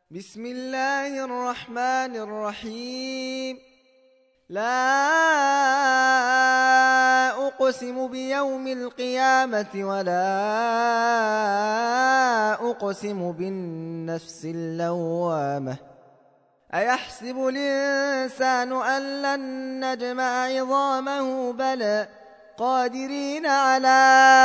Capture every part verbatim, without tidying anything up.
بسم الله الرحمن الرحيم. لا أقسم بيوم القيامة ولا أقسم بالنفس اللوامة أيحسب الإنسان أن لن نجمع عظامه بلى قادرين على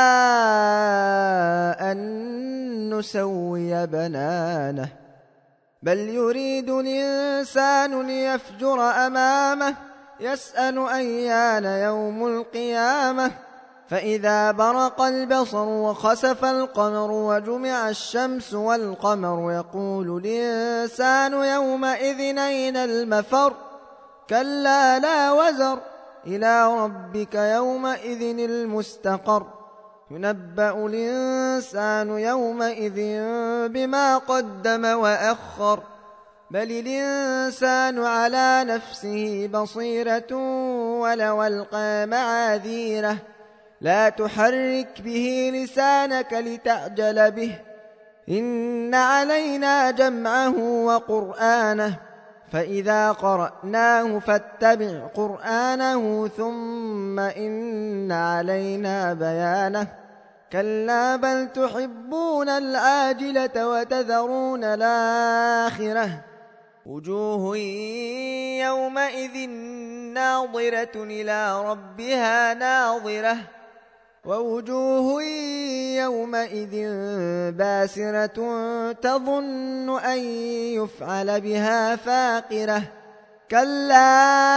أن نسوي بنانه بل يريد الإنسان ليفجر أمامه يسأل أيان يوم القيامة فإذا برق البصر وخسف القمر وجمع الشمس والقمر يقول الإنسان يومئذ أين المفر كلا لا وزر إلى ربك يومئذ المستقر ينبأ الإنسان يومئذ بما قدم وأخر بل الإنسان على نفسه بصيرة ولو ألقى معاذيره لا تحرك به لسانك لتعجل به إن علينا جمعه وقرآنه فإذا قرأناه فاتبع قرآنه ثم إن علينا بيانه كلا بل تحبون العاجلة وتذرون الآخرة وجوه يومئذ ناظرة إلى ربها ناظرة ووجوه يومئذ باسرة تظن أن يفعل بها فاقرة كلا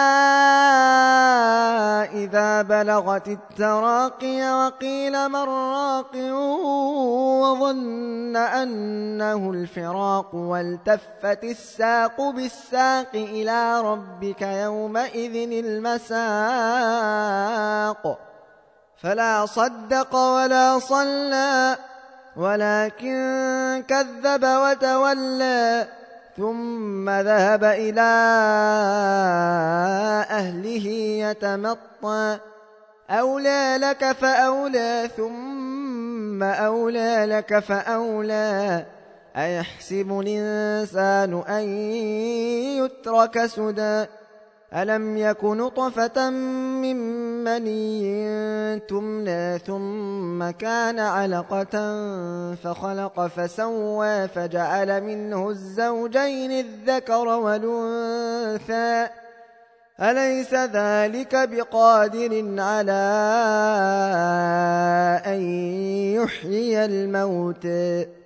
إذا بلغت التراقي وقيل من راق وظن أنه الفراق والتفت الساق بالساق إلى ربك يومئذ المساق فلا صدق ولا صلى ولكن كذب وتولى ثم ذهب إلى أهله يتمطى أولى لك فأولى ثم أولى لك فأولى أيحسب الإنسان أن يترك سدى ألم يك نطفة من مني تمنى ثم كان علقة فخلق فسوى فجعل منه الزوجين الذكر والأنثى أليس ذلك بقادر على أن يحيي الموتى